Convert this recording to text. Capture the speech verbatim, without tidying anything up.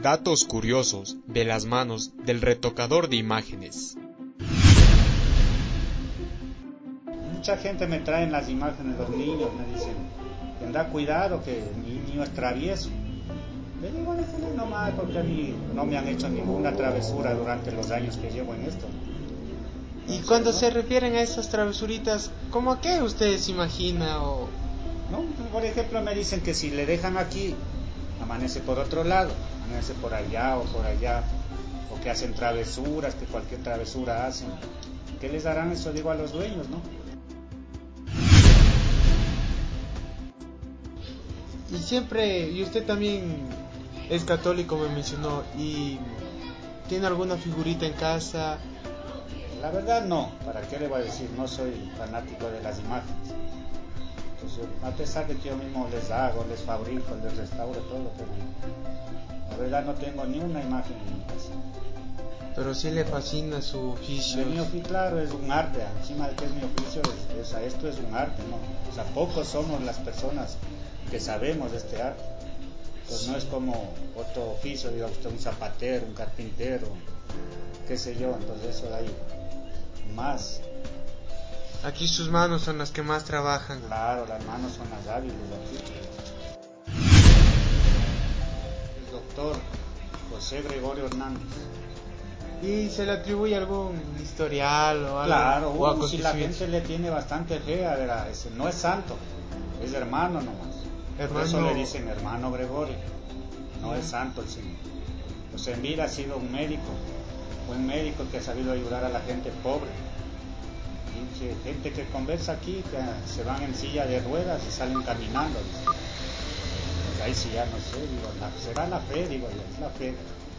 Datos curiosos de las manos del retocador de imágenes. Mucha gente me trae las imágenes, los niños me dicen, tendrá cuidado que mi niño es travieso. Le digo, déjenle nomás, porque a mí no me han hecho ninguna travesura durante los años que llevo en esto. Y cuando ¿no? se refieren a esas travesuritas, ¿cómo a qué usted se imagina? O... No, por ejemplo, me dicen que si le dejan aquí, amanece por otro lado, amanece por allá o por allá, o que hacen travesuras, que cualquier travesura hacen. ¿Qué les darán eso? Digo a los dueños, ¿no? Y siempre, y usted también es católico, me mencionó, y ¿tiene alguna figurita en casa? La verdad no, ¿para qué le voy a decir? No soy fanático de las imágenes. Entonces, a pesar de que yo mismo les hago, les fabrico, les restauro todo, pero la verdad no tengo ni una imagen en mi casa. Pero sí le fascina su oficio. Mi oficio, claro, es un arte, encima de que es mi oficio, es, es, esto es un arte, ¿no? O sea, pocos somos las personas que sabemos de este arte. Entonces no es como otro oficio, diga usted, un zapatero, un carpintero, qué sé yo, entonces eso de ahí, más. Aquí sus manos son las que más trabajan. Claro, las manos son las hábiles aquí. El doctor José Gregorio Hernández. ¿Y se le atribuye algún historial o algo? Claro, o uh, si la gente le tiene bastante fe, a ver, a ese, no es santo, es hermano nomás. Hermano... Por eso le dicen hermano Gregorio, no yeah. es santo el señor. Pues en vida ha sido un médico, buen médico que ha sabido ayudar a la gente pobre. Y que gente que conversa aquí, que se van en silla de ruedas y salen caminando. Pues ahí sí ya no sé, digo, la, será la fe, digo yo, es la fe.